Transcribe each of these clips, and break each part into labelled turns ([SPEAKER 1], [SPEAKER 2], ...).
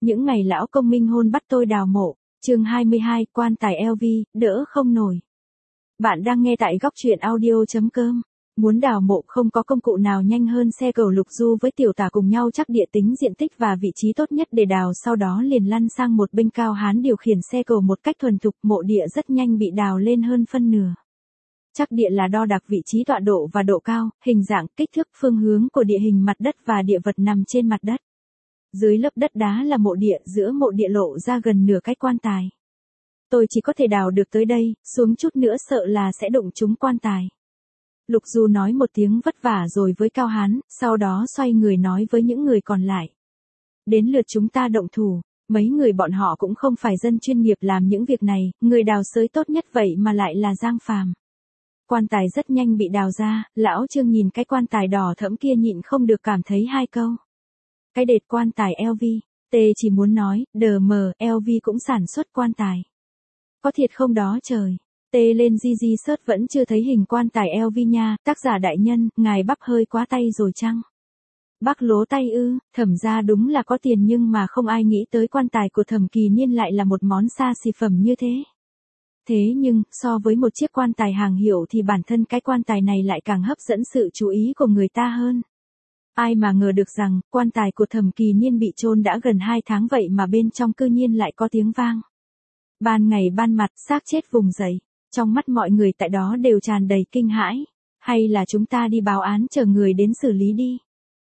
[SPEAKER 1] Những ngày lão công minh hôn bắt tôi đào mộ, chương 22, quan tài LV, đỡ không nổi. Bạn đang nghe tại góc truyện audio.com. Muốn đào mộ không có công cụ nào nhanh hơn xe cầu Lục Du với Tiểu Tả cùng nhau chắc địa tính diện tích và vị trí tốt nhất để đào, sau đó liền lăn sang một bên. Cao Hán điều khiển xe cầu một cách thuần thục, mộ địa rất nhanh bị đào lên hơn phân nửa. Chắc địa là đo đạc vị trí tọa độ và độ cao, hình dạng, kích thước, phương hướng của địa hình mặt đất và địa vật nằm trên mặt đất. Dưới lớp đất đá là mộ địa, giữa mộ địa lộ ra gần nửa cái quan tài. Tôi chỉ có thể đào được tới đây, xuống chút nữa sợ là sẽ đụng trúng quan tài. Lục Du nói một tiếng vất vả rồi với Cao Hán, sau đó xoay người nói với những người còn lại. Đến lượt chúng ta động thủ, mấy người bọn họ cũng không phải dân chuyên nghiệp làm những việc này, người đào xới tốt nhất vậy mà lại là Giang Phàm. Quan tài rất nhanh bị đào ra, lão Trương nhìn cái quan tài đỏ thẫm kia nhịn không được cảm thấy hai câu. Cái đệt quan tài LV, T chỉ muốn nói, DM, LV cũng sản xuất quan tài. Có thiệt không đó trời. T lên GG search vẫn chưa thấy hình quan tài LV nha, tác giả đại nhân, ngài bắp hơi quá tay rồi chăng? Bác lố tay ư, Thẩm ra đúng là có tiền nhưng mà không ai nghĩ tới quan tài của Thẩm Kỳ Niên lại là một món xa xỉ phẩm như thế. Thế nhưng, so với một chiếc quan tài hàng hiệu thì bản thân cái quan tài này lại càng hấp dẫn sự chú ý của người ta hơn. Ai mà ngờ được rằng, quan tài của Thẩm Kỳ Niên bị chôn đã gần 2 tháng vậy mà bên trong cư nhiên lại có tiếng vang. Ban ngày ban mặt, xác chết vùng dậy. Trong mắt mọi người tại đó đều tràn đầy kinh hãi. Hay là chúng ta đi báo án chờ người đến xử lý đi.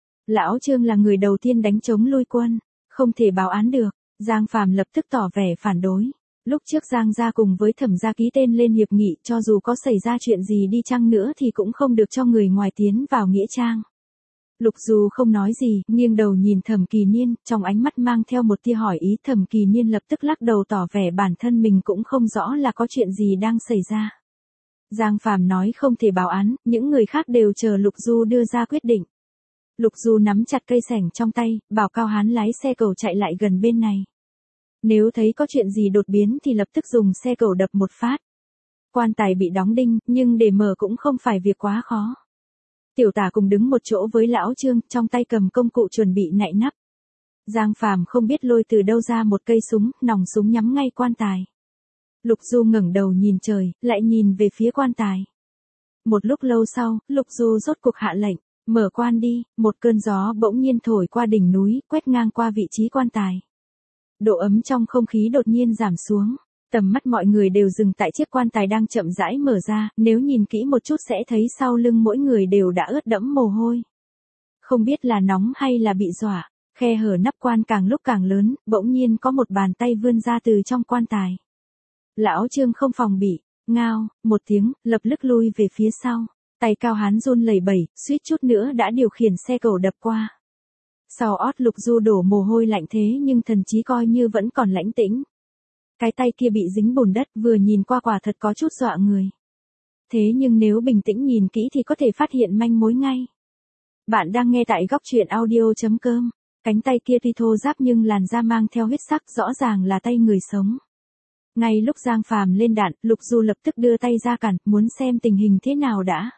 [SPEAKER 1] Lão Trương là người đầu tiên đánh chống lui quân. Không thể báo án được. Giang Phàm lập tức tỏ vẻ phản đối. Lúc trước Giang gia cùng với Thẩm gia ký tên lên hiệp nghị, cho dù có xảy ra chuyện gì đi chăng nữa thì cũng không được cho người ngoài tiến vào nghĩa trang. Lục Du không nói gì, nghiêng đầu nhìn Thẩm Kỳ Niên, trong ánh mắt mang theo một tia hỏi ý. Thẩm Kỳ Niên lập tức lắc đầu tỏ vẻ bản thân mình cũng không rõ là có chuyện gì đang xảy ra. Giang Phàm nói không thể báo án, những người khác đều chờ Lục Du đưa ra quyết định. Lục Du nắm chặt cây xẻng trong tay, bảo Cao Hán lái xe cầu chạy lại gần bên này. Nếu thấy có chuyện gì đột biến thì lập tức dùng xe cầu đập một phát. Quan tài bị đóng đinh, nhưng để mở cũng không phải việc quá khó. Tiểu Tả cùng đứng một chỗ với lão Trương, trong tay cầm công cụ chuẩn bị nạy nắp. Giang Phàm không biết lôi từ đâu ra một cây súng, nòng súng nhắm ngay quan tài. Lục Du ngẩng đầu nhìn trời, lại nhìn về phía quan tài. Một lúc lâu sau, Lục Du rốt cuộc hạ lệnh, mở quan đi. Một cơn gió bỗng nhiên thổi qua đỉnh núi, quét ngang qua vị trí quan tài. Độ ấm trong không khí đột nhiên giảm xuống. Tầm mắt mọi người đều dừng tại chiếc quan tài đang chậm rãi mở ra, nếu nhìn kỹ một chút sẽ thấy sau lưng mỗi người đều đã ướt đẫm mồ hôi. Không biết là nóng hay là bị dọa, khe hở nắp quan càng lúc càng lớn, bỗng nhiên có một bàn tay vươn ra từ trong quan tài. Lão Trương không phòng bị, ngao, một tiếng, lập tức lui về phía sau. Tay Cao Hán run lẩy bẩy, suýt chút nữa đã điều khiển xe cầu đập qua. Sau ót Lục Du đổ mồ hôi lạnh thế nhưng thần trí coi như vẫn còn lãnh tĩnh. Cái tay kia bị dính bùn đất, vừa nhìn qua quả thật có chút dọa người. Thế nhưng nếu bình tĩnh nhìn kỹ thì có thể phát hiện manh mối ngay. Bạn đang nghe tại góc truyện audio.com. Cánh tay kia tuy thô ráp nhưng làn da mang theo huyết sắc, rõ ràng là tay người sống. Ngay lúc Giang Phàm lên đạn, Lục Du lập tức đưa tay ra cản, muốn xem tình hình thế nào đã.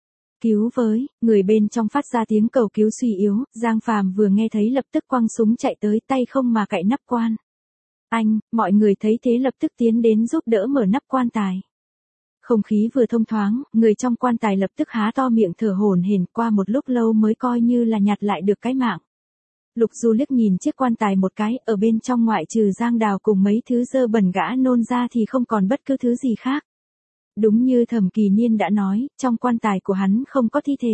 [SPEAKER 1] Cứu với, người bên trong phát ra tiếng cầu cứu suy yếu, Giang Phàm vừa nghe thấy lập tức quăng súng chạy tới, tay không mà cạy nắp quan. Anh, mọi người thấy thế lập tức tiến đến giúp đỡ mở nắp quan tài. Không khí vừa thông thoáng, người trong quan tài lập tức há to miệng thở hổn hển, qua một lúc lâu mới coi như là nhặt lại được cái mạng. Lục Du liếc nhìn chiếc quan tài một cái, ở bên trong ngoại trừ Giang Đào cùng mấy thứ dơ bẩn gã nôn ra thì không còn bất cứ thứ gì khác. Đúng như Thẩm Kỳ Niên đã nói, trong quan tài của hắn không có thi thể.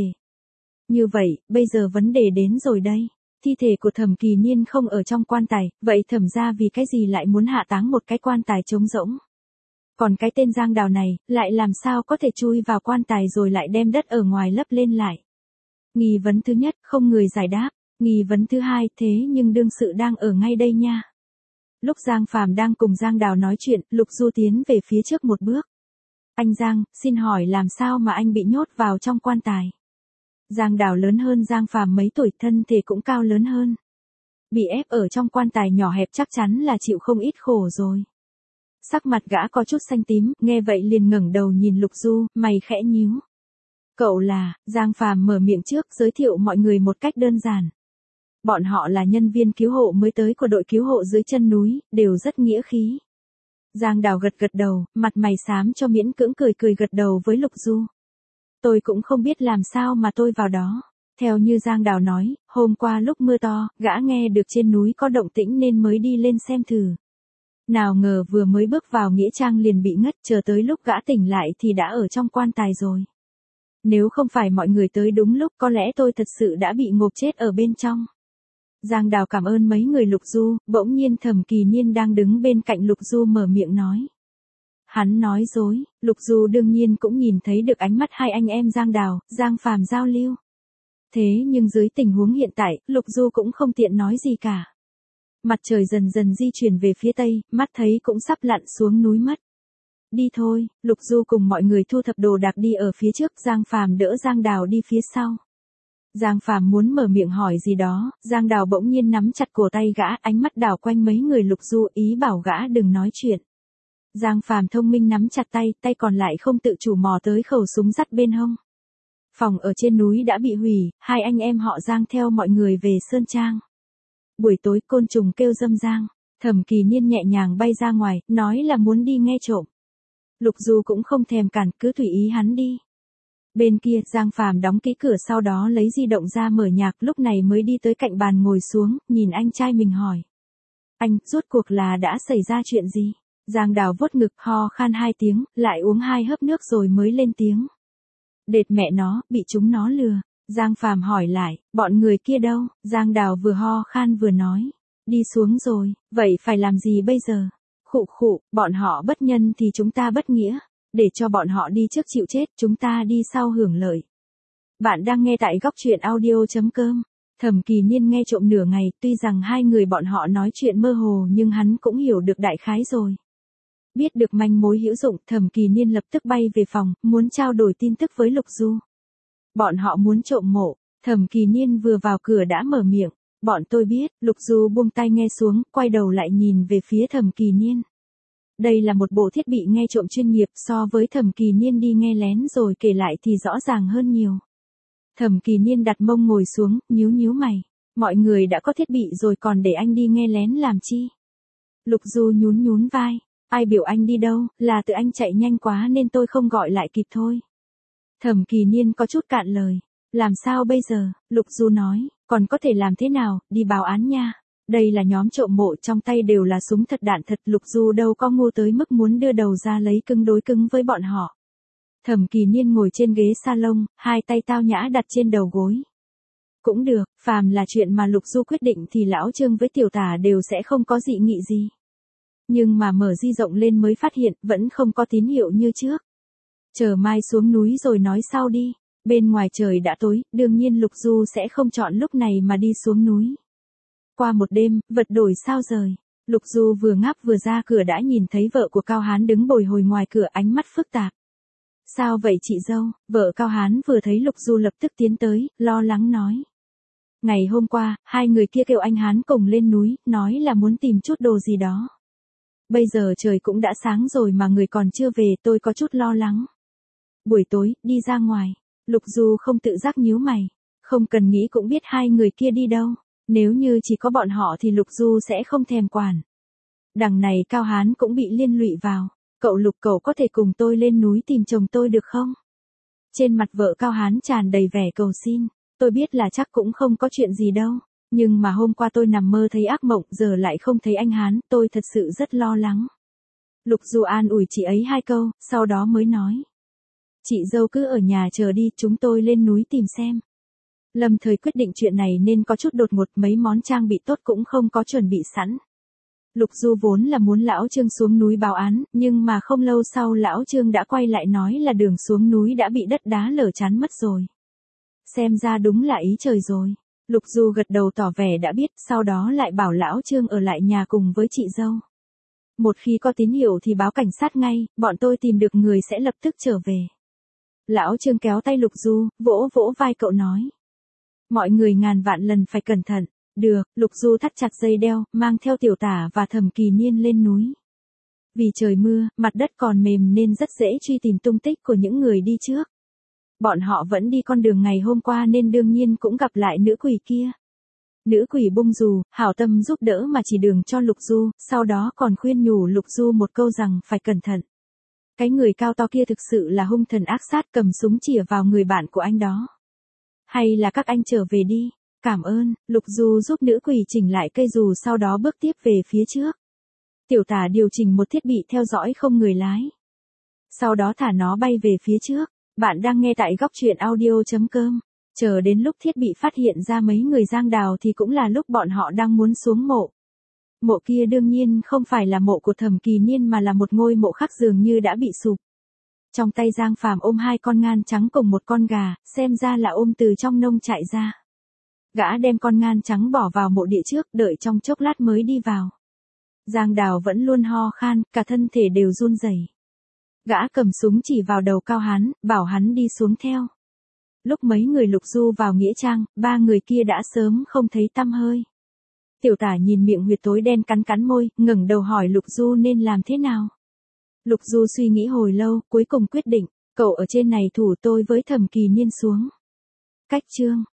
[SPEAKER 1] Như vậy, bây giờ vấn đề đến rồi đây. Thi thể của Thẩm Kỳ Niên không ở trong quan tài, vậy Thẩm gia vì cái gì lại muốn hạ táng một cái quan tài trống rỗng? Còn cái tên Giang Đào này, lại làm sao có thể chui vào quan tài rồi lại đem đất ở ngoài lấp lên lại? Nghi vấn thứ nhất, không người giải đáp. Nghi vấn thứ hai, thế nhưng đương sự đang ở ngay đây nha. Lúc Giang Phàm đang cùng Giang Đào nói chuyện, Lục Du tiến về phía trước một bước. Anh Giang, xin hỏi làm sao mà anh bị nhốt vào trong quan tài? Giang Đào lớn hơn Giang Phàm mấy tuổi, thân thể cũng cao lớn hơn. Bị ép ở trong quan tài nhỏ hẹp chắc chắn là chịu không ít khổ rồi. Sắc mặt gã có chút xanh tím, nghe vậy liền ngẩng đầu nhìn Lục Du, mày khẽ nhíu. Cậu là, Giang Phàm mở miệng trước, giới thiệu mọi người một cách đơn giản. Bọn họ là nhân viên cứu hộ mới tới của đội cứu hộ dưới chân núi, đều rất nghĩa khí. Giang Đào gật gật đầu, mặt mày xám cho miễn cưỡng cười cười gật đầu với Lục Du. Tôi cũng không biết làm sao mà tôi vào đó. Theo như Giang Đào nói, hôm qua lúc mưa to, gã nghe được trên núi có động tĩnh nên mới đi lên xem thử. Nào ngờ vừa mới bước vào nghĩa trang liền bị ngất, chờ tới lúc gã tỉnh lại thì đã ở trong quan tài rồi. Nếu không phải mọi người tới đúng lúc có lẽ tôi thật sự đã bị ngộp chết ở bên trong. Giang Đào cảm ơn mấy người Lục Du, bỗng nhiên Thẩm Kỳ Niên đang đứng bên cạnh Lục Du mở miệng nói. Hắn nói dối, Lục Du đương nhiên cũng nhìn thấy được ánh mắt hai anh em Giang Đào, Giang Phàm giao lưu. Thế nhưng dưới tình huống hiện tại, Lục Du cũng không tiện nói gì cả. Mặt trời dần dần di chuyển về phía tây, mắt thấy cũng sắp lặn xuống núi mất. Đi thôi, Lục Du cùng mọi người thu thập đồ đạc đi ở phía trước, Giang Phàm đỡ Giang Đào đi phía sau. Giang Phàm muốn mở miệng hỏi gì đó, Giang Đào bỗng nhiên nắm chặt cổ tay gã, ánh mắt đảo quanh mấy người Lục Du ý bảo gã đừng nói chuyện. Giang Phàm thông minh nắm chặt tay, tay còn lại không tự chủ mò tới khẩu súng dắt bên hông. Phòng ở trên núi đã bị hủy, hai anh em họ Giang theo mọi người về Sơn Trang. Buổi tối côn trùng kêu râm ran, Thẩm Kỳ Niên nhẹ nhàng bay ra ngoài, nói là muốn đi nghe trộm. Lục Du cũng không thèm cản, cứ tùy ý hắn đi. Bên kia, Giang Phàm đóng kỹ cửa sau đó lấy di động ra mở nhạc, lúc này mới đi tới cạnh bàn ngồi xuống, nhìn anh trai mình hỏi. Anh, rốt cuộc là đã xảy ra chuyện gì? Giang Đào vuốt ngực ho khan 2 tiếng, lại uống 2 hớp nước rồi mới lên tiếng. Đệt mẹ nó, bị chúng nó lừa. Giang Phàm hỏi lại, bọn người kia đâu? Giang Đào vừa ho khan vừa nói. Đi xuống rồi, vậy phải làm gì bây giờ? Khụ khụ, bọn họ bất nhân thì chúng ta bất nghĩa. Để cho bọn họ đi trước chịu chết, chúng ta đi sau hưởng lợi. Bạn đang nghe tại góc truyện audio.com. Thẩm Kỳ Niên nghe trộm nửa ngày, tuy rằng hai người bọn họ nói chuyện mơ hồ nhưng hắn cũng hiểu được đại khái rồi. Biết được manh mối hữu dụng, Thẩm Kỳ Niên lập tức bay về phòng, muốn trao đổi tin tức với Lục Du. Bọn họ muốn trộm mộ, Thẩm Kỳ Niên vừa vào cửa đã mở miệng. Bọn tôi biết, Lục Du buông tay nghe xuống, quay đầu lại nhìn về phía Thẩm Kỳ Niên. Đây là một bộ thiết bị nghe trộm chuyên nghiệp, so với Thẩm Kỳ Niên đi nghe lén rồi kể lại thì rõ ràng hơn nhiều. Thẩm Kỳ Niên đặt mông ngồi xuống, nhíu nhíu mày. Mọi người đã có thiết bị rồi còn để anh đi nghe lén làm chi? Lục Du nhún nhún vai. Ai biểu anh đi đâu, là tự anh chạy nhanh quá nên tôi không gọi lại kịp thôi. Thẩm Kỳ Niên có chút cạn lời. Làm sao bây giờ? Lục Du nói, còn có thể làm thế nào, đi báo án nha. Đây là nhóm trộm mộ, trong tay đều là súng thật đạn thật, Lục Du đâu có ngu tới mức muốn đưa đầu ra lấy cứng đối cứng với bọn họ. Thẩm Kỳ Niên ngồi trên ghế salon, hai tay tao nhã đặt trên đầu gối. Cũng được, phàm là chuyện mà Lục Du quyết định thì lão Trương với tiểu tả đều sẽ không có dị nghị gì. Nhưng mà mở di rộng lên mới phát hiện, vẫn không có tín hiệu như trước. Chờ mai xuống núi rồi nói sau đi. Bên ngoài trời đã tối, đương nhiên Lục Du sẽ không chọn lúc này mà đi xuống núi. Qua một đêm, vật đổi sao rời. Lục Du vừa ngáp vừa ra cửa đã nhìn thấy vợ của Cao Hán đứng bồi hồi ngoài cửa, ánh mắt phức tạp. Sao vậy chị dâu? Vợ Cao Hán vừa thấy Lục Du lập tức tiến tới, lo lắng nói. Ngày hôm qua, hai người kia kêu anh Hán cùng lên núi, nói là muốn tìm chút đồ gì đó. Bây giờ trời cũng đã sáng rồi mà người còn chưa về, tôi có chút lo lắng. Buổi tối, đi ra ngoài. Lục Du không tự giác nhíu mày. Không cần nghĩ cũng biết hai người kia đi đâu. Nếu như chỉ có bọn họ thì Lục Du sẽ không thèm quản. Đằng này Cao Hán cũng bị liên lụy vào. Cậu Lục, cậu có thể cùng tôi lên núi tìm chồng tôi được không? Trên mặt vợ Cao Hán tràn đầy vẻ cầu xin. Tôi biết là chắc cũng không có chuyện gì đâu. Nhưng mà hôm qua tôi nằm mơ thấy ác mộng, giờ lại không thấy anh Hán, tôi thật sự rất lo lắng. Lục Du an ủi chị ấy 2 câu, sau đó mới nói. Chị dâu cứ ở nhà chờ đi, chúng tôi lên núi tìm xem. Lâm thời quyết định chuyện này nên có chút đột ngột, mấy món trang bị tốt cũng không có chuẩn bị sẵn. Lục Du vốn là muốn lão Trương xuống núi báo án, nhưng mà không lâu sau lão Trương đã quay lại nói là đường xuống núi đã bị đất đá lở chắn mất rồi. Xem ra đúng là ý trời rồi. Lục Du gật đầu tỏ vẻ đã biết, sau đó lại bảo lão Trương ở lại nhà cùng với chị dâu. Một khi có tín hiệu thì báo cảnh sát ngay, bọn tôi tìm được người sẽ lập tức trở về. Lão Trương kéo tay Lục Du, vỗ vỗ vai cậu nói. Mọi người ngàn vạn lần phải cẩn thận. Được, Lục Du thắt chặt dây đeo, mang theo tiểu tả và Thẩm Kỳ Niên lên núi. Vì trời mưa, mặt đất còn mềm nên rất dễ truy tìm tung tích của những người đi trước. Bọn họ vẫn đi con đường ngày hôm qua nên đương nhiên cũng gặp lại nữ quỷ kia. Nữ quỷ bung dù, hảo tâm giúp đỡ mà chỉ đường cho Lục Du, sau đó còn khuyên nhủ Lục Du một câu rằng phải cẩn thận. Cái người cao to kia thực sự là hung thần ác sát, cầm súng chĩa vào người bạn của anh đó. Hay là các anh trở về đi. Cảm ơn. Lục Du giúp nữ quỷ chỉnh lại cây dù, sau đó bước tiếp về phía trước. Tiểu Tả điều chỉnh một thiết bị theo dõi không người lái. Sau đó thả nó bay về phía trước. Bạn đang nghe tại góc truyện audio.com. Chờ đến lúc thiết bị phát hiện ra mấy người Giang Đào thì cũng là lúc bọn họ đang muốn xuống mộ. Mộ kia đương nhiên không phải là mộ của Thẩm Kỳ Niên mà là một ngôi mộ khác, dường như đã bị sụp. Trong tay Giang Phàm ôm 2 con ngan trắng cùng một con gà, xem ra là ôm từ trong nông trại ra. Gã đem con ngan trắng bỏ vào mộ địa trước, đợi trong chốc lát mới đi vào. Giang Đào vẫn luôn ho khan, cả thân thể đều run rẩy. Gã cầm súng chỉ vào đầu Cao Hán, bảo hắn đi xuống theo. Lúc mấy người Lục Du vào nghĩa trang, 3 người kia đã sớm không thấy tăm hơi. Tiểu Tả nhìn miệng huyệt tối đen, cắn cắn môi, ngẩng đầu hỏi Lục Du nên làm thế nào. Lục Du suy nghĩ hồi lâu, cuối cùng quyết định, cậu ở trên này thủ tôi với Thẩm Kỳ Niên xuống. Cách chương